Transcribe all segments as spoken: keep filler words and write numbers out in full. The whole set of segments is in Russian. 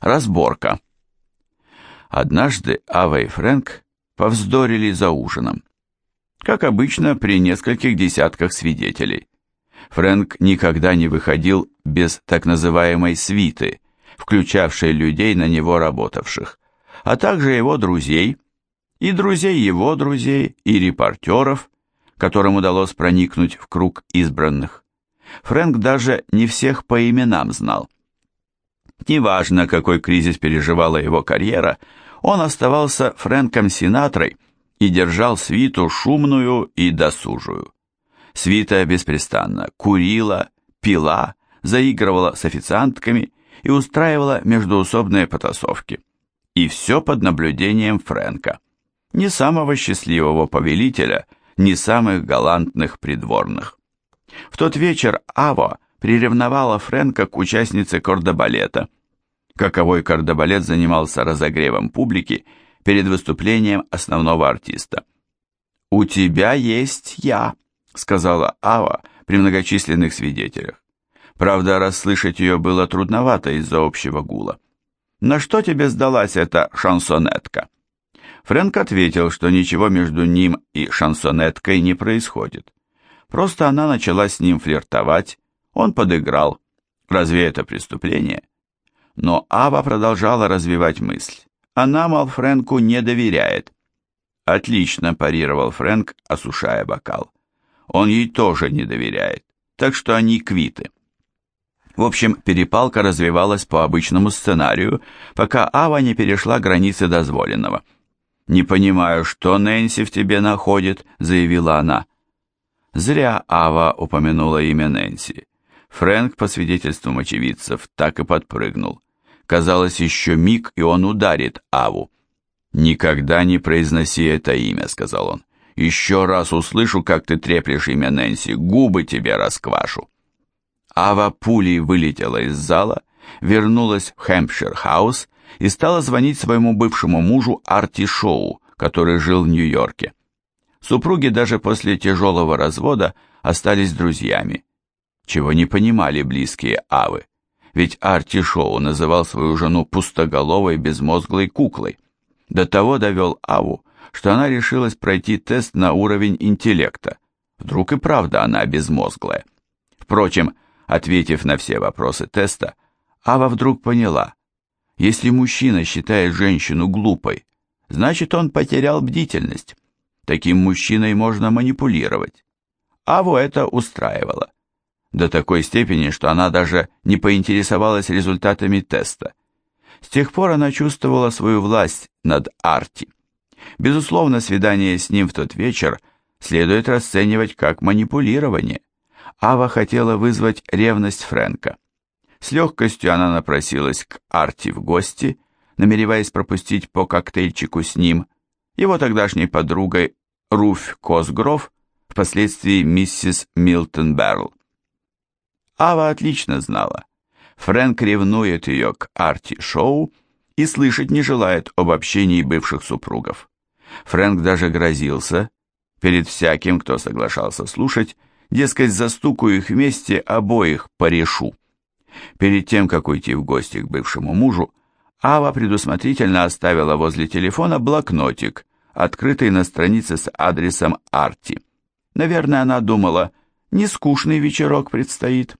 Разборка. Однажды Ава и Фрэнк повздорили за ужином. Как обычно, при нескольких десятках свидетелей. Фрэнк никогда не выходил без так называемой свиты, включавшей людей, на него работавших, а также его друзей, и друзей его друзей, и репортеров, которым удалось проникнуть в круг избранных. Фрэнк даже не всех по именам знал. Неважно, какой кризис переживала его карьера, он оставался Фрэнком Синатрой и держал свиту шумную и досужую. Свита беспрестанно курила, пила, заигрывала с официантками и устраивала междоусобные потасовки. И все под наблюдением Фрэнка, не самого счастливого повелителя, не самых галантных придворных. В тот вечер Ава приревновала Фрэнка к участнице кордобалета. Каковой кордобалет занимался разогревом публики перед выступлением основного артиста. «У тебя есть я», — сказала Ава при многочисленных свидетелях. Правда, расслышать ее было трудновато из-за общего гула. «На что тебе сдалась эта шансонетка?» Фрэнк ответил, что ничего между ним и шансонеткой не происходит. Просто она начала с ним флиртовать, он подыграл. Разве это преступление? Но Ава продолжала развивать мысль. Она, мол, Фрэнку не доверяет. «Отлично», – парировал Фрэнк, осушая бокал. «Он ей тоже не доверяет, так что они квиты». В общем, перепалка развивалась по обычному сценарию, пока Ава не перешла границы дозволенного. «Не понимаю, что Нэнси в тебе находит», – заявила она. Зря Ава упомянула имя Нэнси. Фрэнк, по свидетельствам очевидцев, так и подпрыгнул. Казалось, еще миг, и он ударит Аву. «Никогда не произноси это имя», — сказал он. «Еще раз услышу, как ты треплешь имя Нэнси, губы тебе расквашу». Ава пулей вылетела из зала, вернулась в Хэмпшир-хаус и стала звонить своему бывшему мужу Арти Шоу, который жил в Нью-Йорке. Супруги даже после тяжелого развода остались друзьями, чего не понимали близкие Авы, ведь Арти Шоу называл свою жену пустоголовой безмозглой куклой. До того довел Аву, что она решилась пройти тест на уровень интеллекта. Вдруг и правда она безмозглая. Впрочем, ответив на все вопросы теста, Ава вдруг поняла, если мужчина считает женщину глупой, значит он потерял бдительность. Таким мужчиной можно манипулировать. Аву это устраивало. До такой степени, что она даже не поинтересовалась результатами теста. С тех пор она чувствовала свою власть над Арти. Безусловно, свидание с ним в тот вечер следует расценивать как манипулирование. Ава хотела вызвать ревность Фрэнка. С легкостью она напросилась к Арти в гости, намереваясь пропустить по коктейльчику с ним, его тогдашней подругой Руфь Косгров, впоследствии миссис Милтон Берл. Ава отлично знала, Фрэнк ревнует ее к Арти Шоу и слышать не желает об общении бывших супругов. Фрэнк даже грозился, перед всяким, кто соглашался слушать, дескать, застукаю их вместе, обоих порешу. Перед тем, как уйти в гости к бывшему мужу, Ава предусмотрительно оставила возле телефона блокнотик, открытый на странице с адресом Арти. Наверное, она думала, нескучный вечерок предстоит.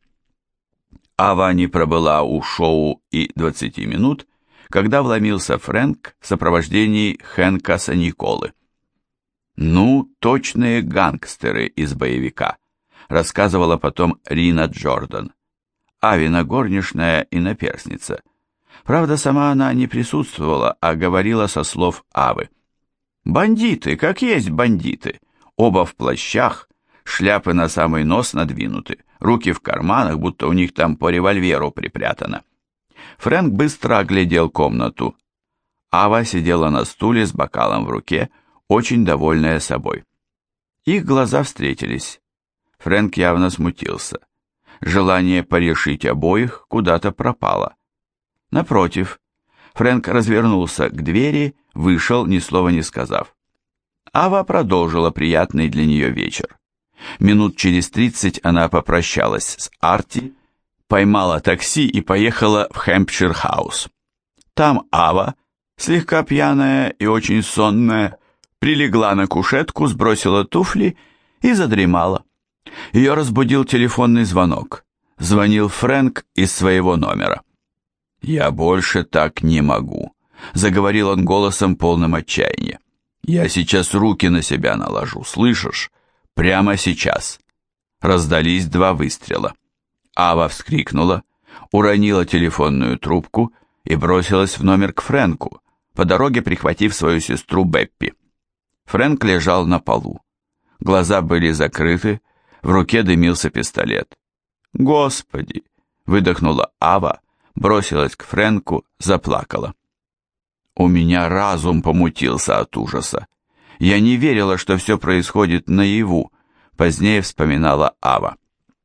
Ава не пробыла у Шоу и двадцати минут, когда вломился Фрэнк в сопровождении Хэнка Саниколы. «Ну, точные гангстеры из боевика», рассказывала потом Рина Джордан. Авина горничная и наперсница. Правда, сама она не присутствовала, а говорила со слов Авы. «Бандиты, как есть бандиты, оба в плащах, шляпы на самый нос надвинуты, руки в карманах, будто у них там по револьверу припрятано». Фрэнк быстро оглядел комнату. Ава сидела на стуле с бокалом в руке, очень довольная собой. Их глаза встретились. Фрэнк явно смутился. Желание порешить обоих куда-то пропало. Напротив, Фрэнк развернулся к двери, вышел, ни слова не сказав. Ава продолжила приятный для нее вечер. Минут через тридцать она попрощалась с Арти, поймала такси и поехала в Хэмпшир-хаус. Там Ава, слегка пьяная и очень сонная, прилегла на кушетку, сбросила туфли и задремала. Ее разбудил телефонный звонок. Звонил Фрэнк из своего номера. «Я больше так не могу», — заговорил он голосом полным отчаяния. «Я сейчас руки на себя наложу, слышишь? Прямо сейчас». Раздались два выстрела. Ава вскрикнула, уронила телефонную трубку и бросилась в номер к Фрэнку, по дороге прихватив свою сестру Беппи. Фрэнк лежал на полу. Глаза были закрыты, в руке дымился пистолет. «Господи!» — выдохнула Ава, бросилась к Фрэнку, заплакала. «У меня разум помутился от ужаса. Я не верила, что все происходит наяву», — позднее вспоминала Ава.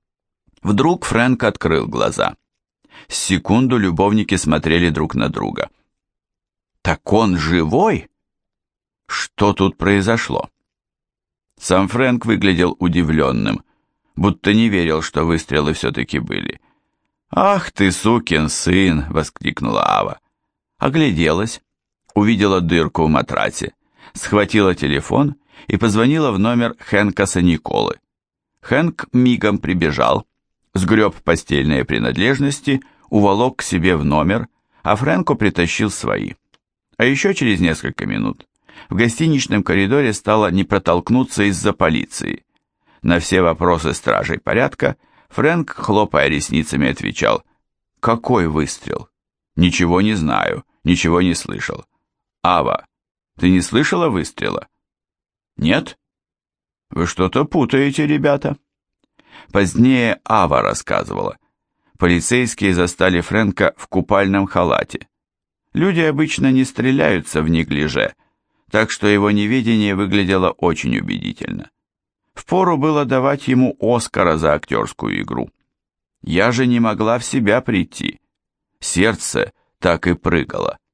Вдруг Фрэнк открыл глаза. С секунду любовники смотрели друг на друга. «Так он живой? Что тут произошло?» Сам Фрэнк выглядел удивленным, будто не верил, что выстрелы все-таки были. «Ах ты, сукин сын!» — воскликнула Ава. Огляделась, увидела дырку в матрасе, схватила телефон и позвонила в номер Хэнкаса Николы. Хэнк мигом прибежал, сгреб постельные принадлежности, уволок к себе в номер, а Фрэнку притащил свои. А еще через несколько минут в гостиничном коридоре стало не протолкнуться из-за полиции. На все вопросы стражей порядка Фрэнк, хлопая ресницами, отвечал: «Какой выстрел? Ничего не знаю, ничего не слышал». «Ава, ты не слышала выстрела?» «Нет?» «Вы что-то путаете, ребята». Позднее Ава рассказывала. Полицейские застали Фрэнка в купальном халате. Люди обычно не стреляются в неглиже, так что его неведение выглядело очень убедительно. Впору было давать ему Оскара за актерскую игру. Я же не могла в себя прийти. Сердце так и прыгало.